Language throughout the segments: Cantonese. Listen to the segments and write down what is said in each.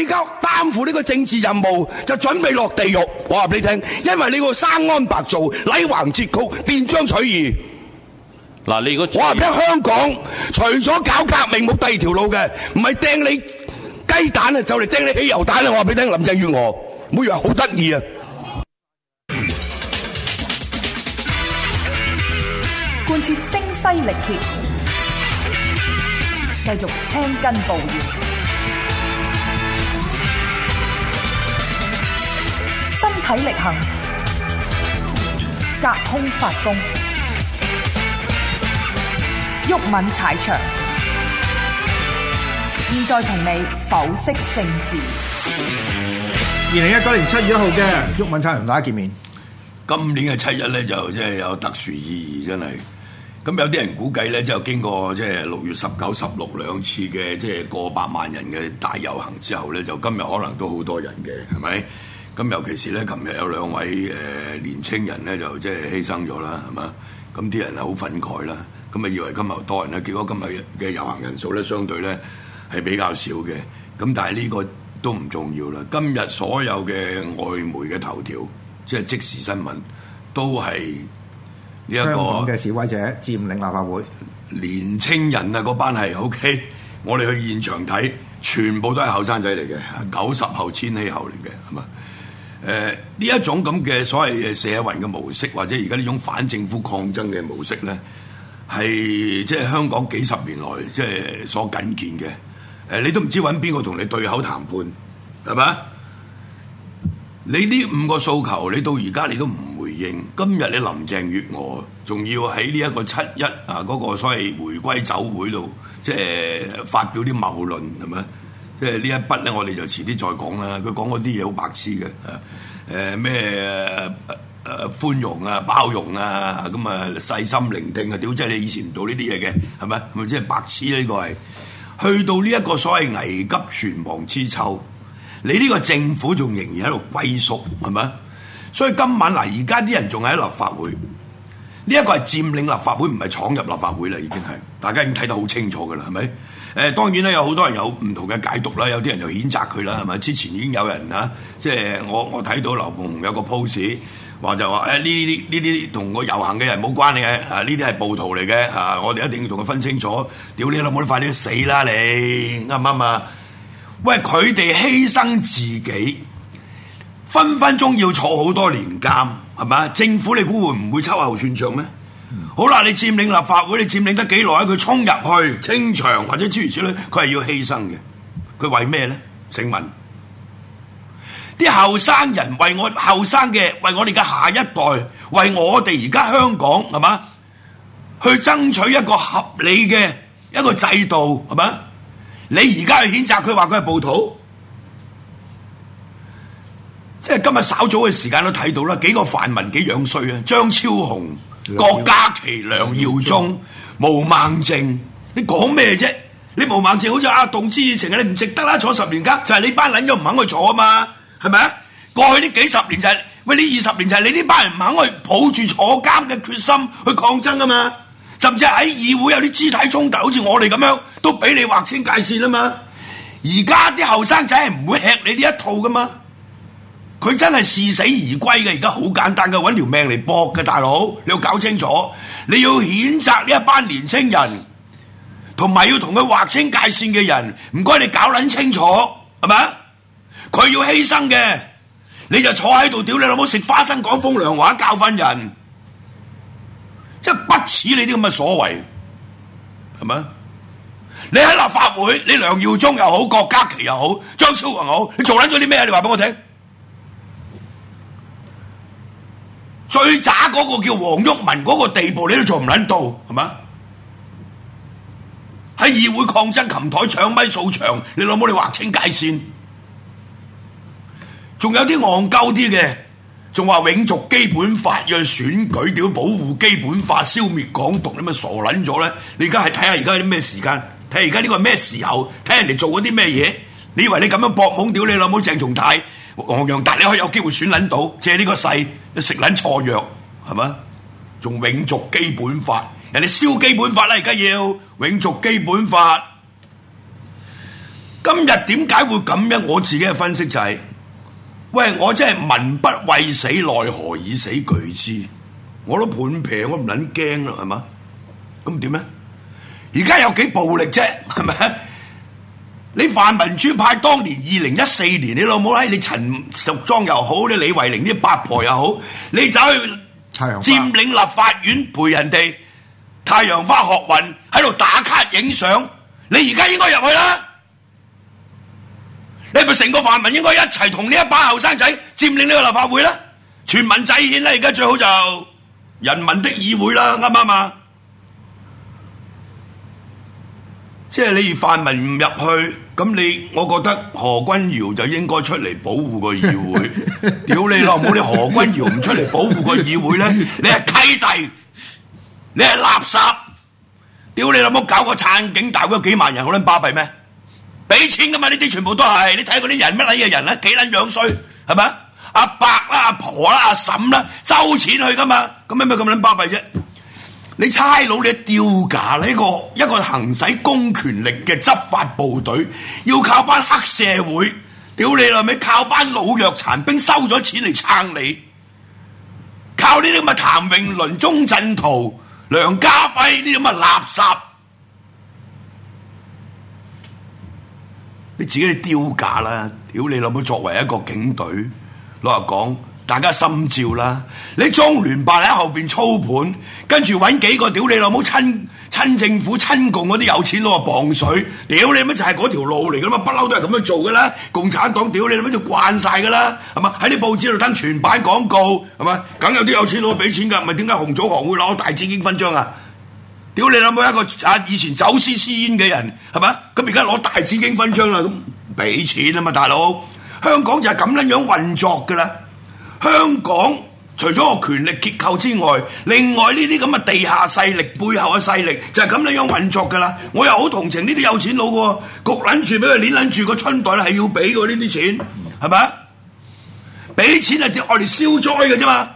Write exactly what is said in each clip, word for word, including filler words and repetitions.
家擔負呢個政治任務，就準備落地獄。我話俾你聽，因為你個生安白造、禮橫節曲、斷章取義。 嗱，你如果我話俾你聽，香港除咗搞革命冇第二條路嘅，唔係掟你雞蛋啊，就嚟掟你汽油彈啊！我話俾你聽，林鄭月娥唔好以為好得意啊！ 貫徹聲嘶力竭，繼續青筋暴現，身體力行，隔空發功，毓民踩場。現在同你剖析政治。 二零一九年七月一號嘅毓民踩場同大家見面。 今年嘅七一咧就即係有特殊意義，真係。咁有啲人估計咧，即係經過即係六月十九、十六兩次嘅即係過百萬人嘅大遊行之後咧，就今日可能都好多人嘅，係咪？咁尤其是咧，琴日有兩位誒、呃、年青人咧就即係犧牲咗啦，係嘛？咁啲人係好憤慨啦，咁啊以為今日多人咧，結果今日嘅遊行人數咧相對咧係比較少嘅。咁但係呢個都唔重要啦。今日所有嘅外媒嘅頭條，即係即時新聞，都係呢一個香港嘅示威者佔領立法會， 年青人啊，嗰班係 OK。我哋去現場睇，全部都係後生仔嚟嘅，九十後、千禧後嚟嘅，係嘛？誒呢一種咁嘅所謂社運嘅模式，或者而家呢種反政府抗爭嘅模式咧，係即係香港幾十年來即係所僅見嘅。誒、呃，你都唔知揾邊個同你對口談判，係咪？你呢五個訴求，你到而家你都唔回應。今日你林鄭月娥仲要喺呢一個七一啊嗰、那個所謂回歸酒會度，即係發表啲謬論，係咪？即係呢一筆咧，我哋就遲啲再講啦。佢講嗰啲嘢好白痴嘅，誒誒咩誒寬容啊、包容啊，咁啊細心聆聽啊，屌即係你以前唔做呢啲嘢嘅，係咪？係咪即係白痴呢、這個係去到呢一個所謂危急存亡之秋。你呢個政府仲仍然喺度龜縮，係咪？所以今晚嗱，而家啲人仲喺立法會，呢、這、一個係佔領立法會，唔係闖入立法會啦，已經係大家已經睇得好清楚㗎啦，係咪？誒、呃、當然咧，有好多人有唔同嘅解讀啦，有啲人就譴責佢啦，係咪？之前已經有人啊，即係我我睇到劉夢熊有個 post 話就話誒呢啲呢啲同個遊行嘅人冇關嘅，啊呢啲係暴徒嚟嘅，啊我哋一定要同佢分清楚，屌你老母，你快啲死啦你，啱唔啱啊？喂，佢哋犧牲自己，分分鐘要坐好多年監，係咪？政府你估會唔會秋後算賬咩？嗯、好啦，你佔領立法會，你佔領得幾耐？佢衝入去清場或者諸如此類，佢係要犧牲嘅。佢為咩咧？請問啲後生人為我後生嘅，為我哋嘅下一代，為我哋而家香港係嘛？去爭取一個合理嘅一個制度係嘛？你而家去譴責佢話佢係暴徒，即係今日稍早嘅時間都睇到啦，幾個泛民幾樣衰啊！張超雄、郭家麒、梁耀忠、毛孟靜，你講咩啫？你毛孟靜好似阿董之以情啊，你唔值得啦，坐十年監就係、是、你班撚咗唔肯去坐啊嘛，係咪啊？過去呢幾十年就係、是、喂呢二十年就係你呢班人唔肯去抱住坐監嘅決心去抗爭啊嘛。甚至喺議會有啲肢體衝突，好似我哋咁樣，都俾你劃清界線啊嘛！而家啲後生仔係唔會吃你呢一套噶嘛，佢真係視死而歸嘅。而家好簡單嘅，揾條命嚟搏嘅，大佬，你要搞清楚，你要譴責呢一班年青人，同埋要同佢劃清界線嘅人，唔該你搞撚清楚，係咪？佢要犧牲嘅，你就坐喺度屌你老母食花生講風涼話教訓人。即係不似你啲咁嘅所謂，係咪？你喺立法會，你梁耀忠又好，郭家麒又好，張超雄又好，你做撚咗啲咩？你話俾我聽。最渣嗰個叫黃毓民嗰個地步，你都做唔撚到，係咪？喺議會抗爭，琴台搶咪掃場，你老母你劃清界線。仲有啲戇鳩啲嘅。仲話永續基本法要選舉，屌保護基本法，消滅港獨，你咪傻撚咗咧？你而家係睇下而家啲咩時間，睇下而家呢個係咩時候，睇人哋做嗰啲咩嘢？你以為你咁樣搏懵屌你老母鄭松泰、黃洋達，你可以有機會選撚到？借呢個勢，你食撚錯藥係嘛？仲永續基本法，人哋燒基本法啦，而家要永續基本法。 今日點解會咁樣？我自己嘅分析就係、是，喂，我真係民不畏死，奈何以死懼之？我都盤平，我唔撚驚啦，係嘛？咁點咧？而家有幾暴力啫？係咪？你泛民主派當年二零一四年，你老母閪，你陳淑莊又好，你李慧玲啲八婆又好，你走去佔領立法院陪人哋太陽花學運喺度打卡影相，你而家應該入去啦！你係咪成個泛民應該一齊同呢一班後生仔佔領呢個立法會啦？全民制憲啦，而家最好就人民的議會啦，啱唔啱啊？即係你泛民唔入去，咁你我覺得何君堯就應該出嚟保護個議會。屌你老母！你何君堯唔出嚟保護個議會咧？你係契弟，你係垃圾。屌你老母！搞個撐警大會有幾萬人，好撚巴閉咩？俾錢噶嘛？呢啲全部都係你睇嗰啲人乜撚嘢人咧？幾撚樣衰係咪？阿伯啦、阿婆啦、阿嬸啦，收錢去噶嘛？咁有咩咁撚巴閉啫？你差佬你丟架呢個一個行使公權力嘅執法部隊，要靠班黑社會，屌你老味，靠班老弱殘兵收咗錢嚟撐你，靠呢啲咁嘅譚詠麟、鐘鎮濤、梁家輝呢啲咁嘅垃圾，你自己去丟架啦！屌你老母，作為一個警隊，老實講。大家心照啦！你中聯辦喺後邊操盤，跟住揾幾個屌你老母親親政府親共嗰啲有錢佬磅水，屌你乜就係嗰條路嚟噶嘛，不嬲都係咁樣做噶啦！共產黨屌你乜就慣晒噶啦，係嘛？喺啲報紙度登全版廣告，係嘛？梗有啲有錢佬俾錢㗎，咪點解紅組行會攞大紫荊勳章啊？屌你老母一個啊以前走私私煙嘅人，係嘛？咁而家攞大紫荊勳章啦，咁俾錢啊嘛，大佬！香港就係咁樣樣運作㗎啦。香港除咗個權力結構之外，另外呢啲咁嘅地下勢力背後嘅勢力就係咁樣樣運作噶啦。我又好同情呢啲有錢佬喎，焗撚住俾佢攣撚住個春袋係要俾嘅呢啲錢，係咪？俾錢係我哋消災嘅啫嘛。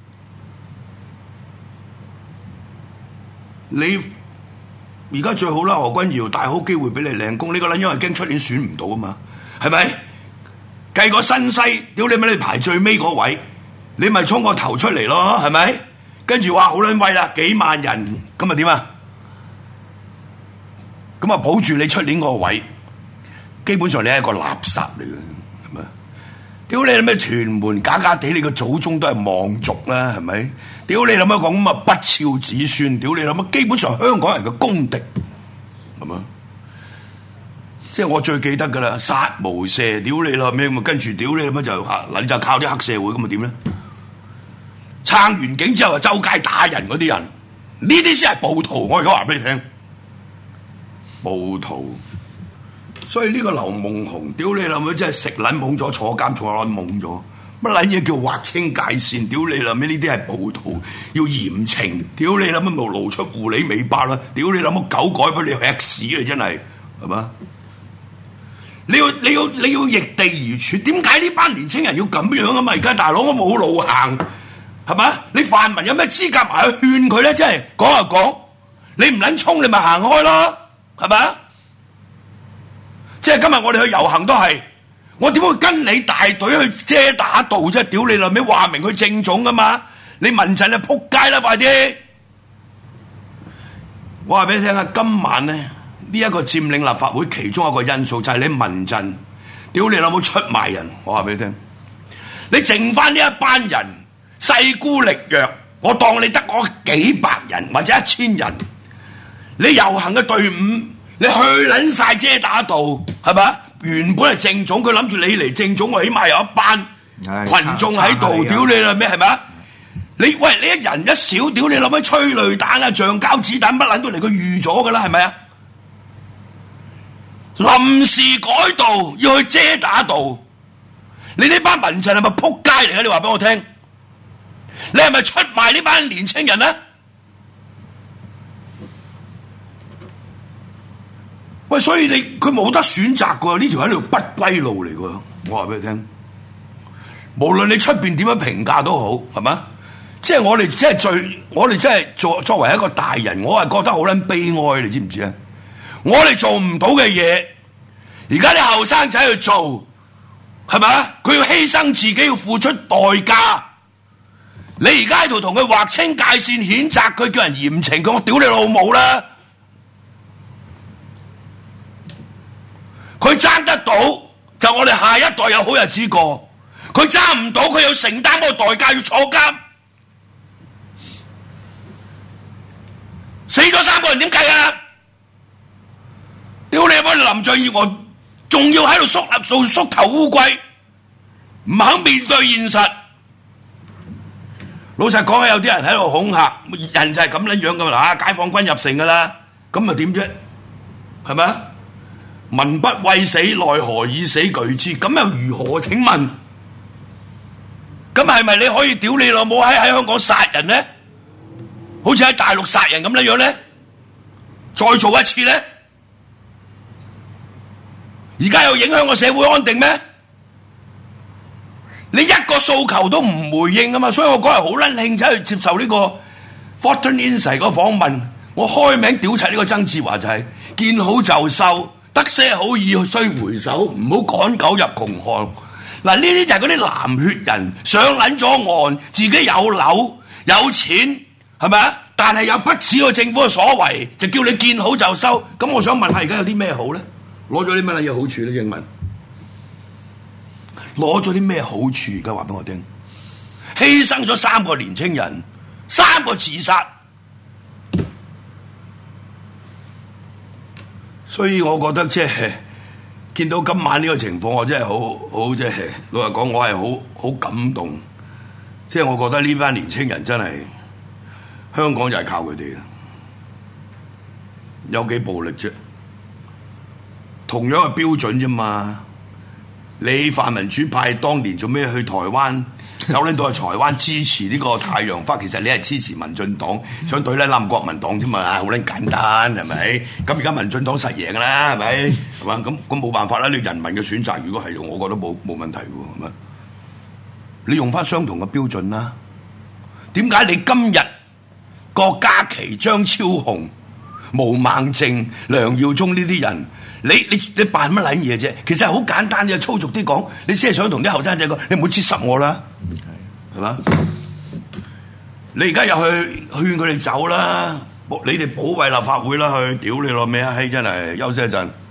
你而家最好啦，何君堯大好機會俾你領功，呢個撚樣係驚出年選唔到啊嘛，係咪？計個新西，屌你咪你排最尾嗰位，你咪衝個頭出嚟咯，係咪？跟住話好撚威啦，幾萬人，咁啊點啊？咁啊保住你出年嗰個位，基本上你係一個垃圾嚟嘅，係咪？屌你諗咩屯門假假地，你個祖宗都係望族啦，係咪？屌你諗乜講咁啊不肖子孫，屌你諗乜基本上香港人嘅公敵，係咪？即係我最記得噶啦，殺無赦，屌你啦咩咁啊？跟住屌你咁就嚇，嗱就靠啲黑社會咁啊點咧？撐完警之後就周街打人嗰啲人，呢啲先係暴徒。我而家話俾你聽，暴徒。所以呢個劉夢熊，屌你啦咩，真係食撚懵咗，坐監坐撚懵咗。乜撚嘢叫劃清界線？屌你啦咩，呢啲係暴徒，要嚴懲。屌你啦咩，冇露出狐狸尾巴啦！屌你啦咩，狗改不你吃屎啊！真係係嘛？你要你要你要逆地而處，點解呢班年青人要咁樣啊嘛？而家大佬我冇路行，係嘛？你泛民有咩資格埋去勸佢咧？即係講就講，你唔撚衝，你咪行開咯，係咪？即係今日我哋去遊行都係，我點會跟你大隊去遮打道啫？屌你老味，話明佢正總噶嘛？你民陣就撲街啦，快啲！我話俾你聽下，今晚咧。呢一個佔領立法會其中一個因素就係你民陣，屌你老母出賣人！我話俾你聽，你剩翻呢一班人勢孤力弱，我當你得嗰幾百人或者一千人，你遊行嘅隊伍，你去撚晒遮打道，係咪？原本係正總，佢諗住你嚟正總，我起碼有一班群眾喺度，屌你啦咩？係咪？你喂你一人一少，屌你老母催淚彈啊、橡膠子彈乜撚都嚟，佢預咗噶啦，係咪啊？臨時改道要去遮打道，你呢班民陣係咪撲街嚟嘅？你話俾我聽，你係咪出賣呢班年青人呢？喂，所以你佢冇得選擇噶，呢條係條不歸路嚟噶。我話俾你聽，無論你出邊點樣評價都好，係嘛？即係我哋即係最，我哋即係作作為一個大人，我係覺得好撚悲哀，你知唔知啊？我哋做唔到嘅嘢， 而家啲後生仔去做，係咪啊？佢要犧牲自己，要付出代價。你而家喺度同佢劃清界線，譴責佢，叫人嚴懲佢，我屌你老母啦！佢爭得到，就我哋下一代有好日子過；佢爭唔到，佢要承擔嗰個代價，要坐監。死咗三個人點計啊？屌你媽！林鄭月娥仲要喺度縮立做縮頭烏龜，唔肯面對現實。老實講，有啲人喺度恐嚇，人就係咁樣樣噶啦，解放軍入城噶啦，咁咪點啫？係咪啊？民不畏死，奈何以死懼之？咁又如何？請問，咁係咪你可以屌你老母喺喺香港殺人呢？好似喺大陸殺人咁樣樣呢？再做一次呢？而家有影響個社會安定咩？你一個訴求都唔回應啊嘛，所以我嗰日好撚興走去接受呢個 Fortune Insight 個訪問，我開名屌柒呢個曾志華就係、是、見好就收，得些好意須回首，唔好趕狗入窮巷。嗱，呢啲就係嗰啲藍血人上撚咗岸，自己有樓有錢，係咪啊？但係又不似個政府嘅所為，就叫你見好就收。咁我想問下，而家有啲咩好咧？攞咗啲乜嘢好處咧？英文攞咗啲咩好處？而家話俾我聽，犧牲咗三個年青人，三個自殺，所以我覺得即係見到今晚呢個情況，我真係好好即係老實講，我係好好感動。即係我覺得呢班年青人真係香港就係靠佢哋，有幾暴力啫？同樣嘅標準啫嘛。你泛民主派當年做咩去台灣走撚到去台灣支持呢個太陽花？其實你係支持民進黨，想對咧冧國民黨啫嘛，好撚簡單係咪？咁而家民進黨實贏㗎啦，係咪？係嘛？咁咁冇辦法啦，你人民嘅選擇，如果係我覺得冇冇問題喎，係咪？你用翻相同嘅標準啦。點解你今日郭家麒、張超雄、毛孟靜、梁耀忠呢啲人？你你你扮乜撚嘢啫？其實係好簡單嘅，粗俗啲講，你先係想同啲後生仔講，你唔好黐濕我啦，係嘛？你而家又去勸佢哋走啦，你哋保衞立法會啦，去屌你老味啊！閪真係休息一陣。